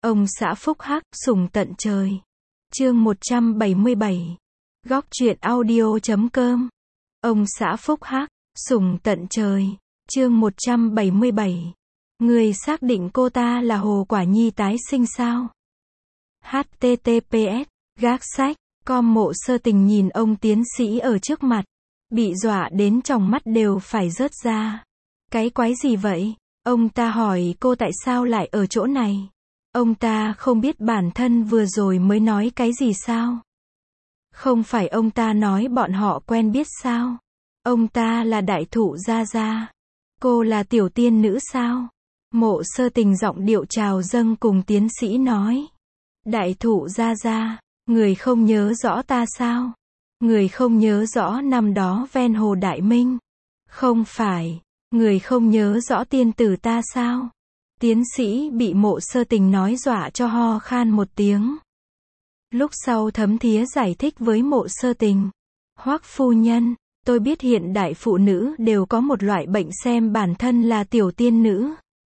Ông xã phúc hắc, sủng tận trời. Chương 177. Góc truyện audio.com. Ông xã phúc hắc, sủng tận trời. Chương 177. Người xác định cô ta là Hồ Quả Nhi tái sinh sao? https gác sách com. Mộ Sơ Tình nhìn ông tiến sĩ ở trước mặt, bị dọa đến tròng mắt đều phải rớt ra. Cái quái gì vậy? Ông ta hỏi cô tại sao lại ở chỗ này. Ông ta không biết bản thân vừa rồi mới nói cái gì sao? Không phải ông ta nói bọn họ quen biết sao? Ông ta là đại thụ Gia Gia. Cô là tiểu tiên nữ sao? Mộ Sơ Tình giọng điệu trào dâng cùng tiến sĩ nói. Đại thụ Gia Gia, người không nhớ rõ ta sao? Người không nhớ rõ năm đó ven hồ Đại Minh? Không phải, người không nhớ rõ tiên tử ta sao? Tiến sĩ bị Mộ Sơ Tình nói dọa cho ho khan một tiếng. Lúc sau Thấm Thía giải thích với Mộ Sơ Tình. Hoắc phu nhân, tôi biết hiện đại phụ nữ đều có một loại bệnh xem bản thân là tiểu tiên nữ.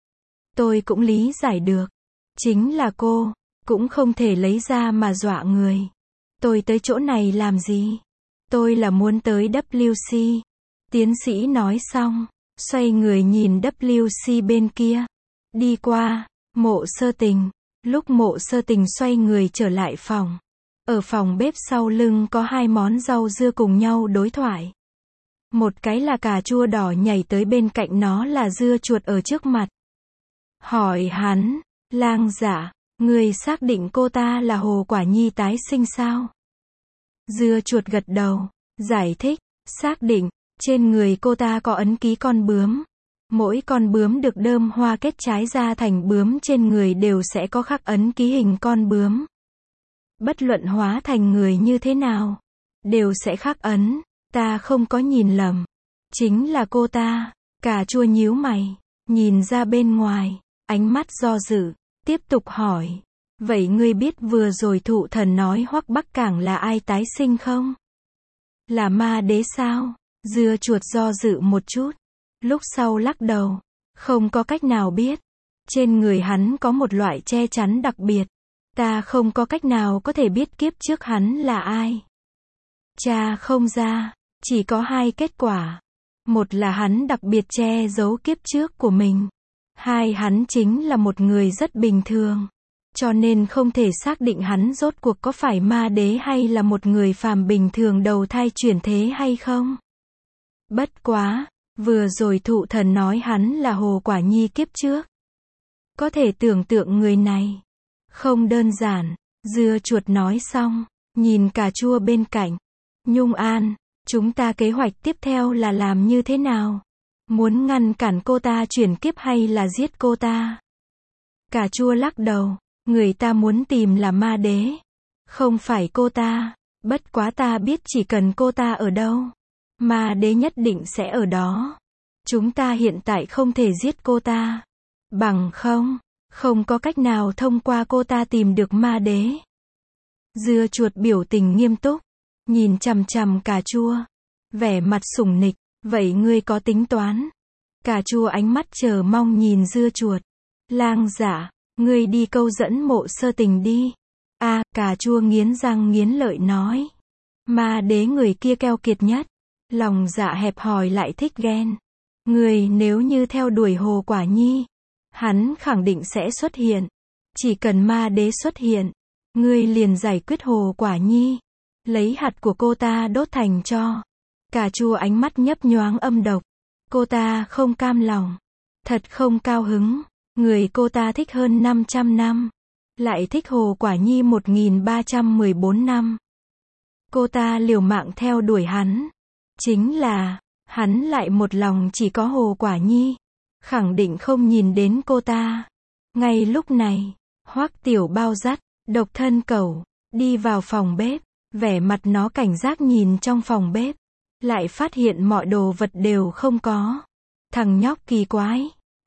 Tôi cũng lý giải được. Chính là cô, cũng không thể lấy ra mà dọa người. Tôi tới chỗ này làm gì? Tôi là muốn tới WC. Tiến sĩ nói xong, xoay người nhìn WC bên kia. Đi qua, Mộ Sơ Tình. Lúc Mộ Sơ Tình xoay người trở lại phòng. Ở phòng bếp sau lưng có hai món rau dưa cùng nhau đối thoại. Một cái là cà chua đỏ nhảy tới bên cạnh nó là dưa chuột ở trước mặt. Hỏi hắn, Lang Dạ, người xác định cô ta là Hồ Quả Nhi tái sinh sao? Dưa chuột gật đầu, giải thích, xác định, trên người cô ta có ấn ký con bướm. Mỗi con bướm được đơm hoa kết trái ra thành bướm trên người đều sẽ có khắc ấn ký hình con bướm. Bất luận hóa thành người như thế nào, đều sẽ khắc ấn, ta không có nhìn lầm. Chính là cô ta. Cà chua nhíu mày, nhìn ra bên ngoài, ánh mắt do dự, tiếp tục hỏi. Vậy ngươi biết vừa rồi thụ thần nói Hoắc Bắc Cảng là ai tái sinh không? Là ma đế sao? Dưa chuột do dự một chút. Lúc sau lắc đầu, không có cách nào biết. Trên người hắn có một loại che chắn đặc biệt. Ta không có cách nào có thể biết kiếp trước hắn là ai. Cha không ra, chỉ có hai kết quả. Một là hắn đặc biệt che giấu kiếp trước của mình. Hai, hắn chính là một người rất bình thường. Cho nên không thể xác định hắn rốt cuộc có phải ma đế hay là một người phàm bình thường đầu thai chuyển thế hay không. Bất quá, vừa rồi thụ thần nói hắn là Hồ Quả Nhi kiếp trước. Có thể tưởng tượng người này không đơn giản. Dưa chuột nói xong, nhìn cà chua bên cạnh. Nhung An, chúng ta kế hoạch tiếp theo là làm như thế nào? Muốn ngăn cản cô ta chuyển kiếp hay là giết cô ta? Cà chua lắc đầu, người ta muốn tìm là ma đế, không phải cô ta. Bất quá ta biết chỉ cần cô ta ở đâu, ma đế nhất định sẽ ở đó. Chúng ta hiện tại không thể giết cô ta. Bằng không có cách nào thông qua cô ta tìm được ma đế. Dưa chuột biểu tình nghiêm túc, nhìn chằm chằm cà chua, vẻ mặt sủng nịch. Vậy ngươi có tính toán? Cà chua ánh mắt chờ mong nhìn dưa chuột. Lang Dạ, ngươi đi câu dẫn Mộ Sơ Tình đi. Cà chua nghiến răng nghiến lợi nói. Ma đế người kia keo kiệt nhất. Lòng dạ hẹp hòi lại thích ghen. Ngươi nếu như theo đuổi Hồ Quả Nhi, hắn khẳng định sẽ xuất hiện. Chỉ cần ma đế xuất hiện, ngươi liền giải quyết Hồ Quả Nhi. Lấy hạt của cô ta đốt thành tro. Cà chua ánh mắt nhấp nhoáng âm độc. Cô ta không cam lòng. Thật không cao hứng. Người cô ta thích hơn 500 năm. Lại thích Hồ Quả Nhi 1314 năm. Cô ta liều mạng theo đuổi hắn. Chính là, hắn lại một lòng chỉ có Hồ Quả Nhi. Khẳng định không nhìn đến cô ta. Ngay lúc này, Hoắc Tiểu Bao dắt Độc Thân Cẩu đi vào phòng bếp. Vẻ mặt nó cảnh giác nhìn trong phòng bếp. Lại phát hiện mọi đồ vật đều không có. Thằng nhóc kỳ quái.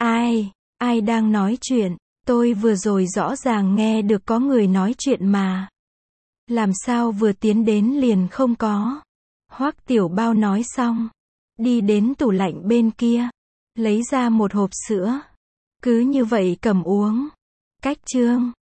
Ai đang nói chuyện? Tôi vừa rồi rõ ràng nghe được có người nói chuyện mà. Làm sao vừa tiến đến liền không có? Hoắc Tiểu Bao nói xong, đi đến tủ lạnh bên kia, lấy ra một hộp sữa. Cứ như vậy cầm uống. Cách chương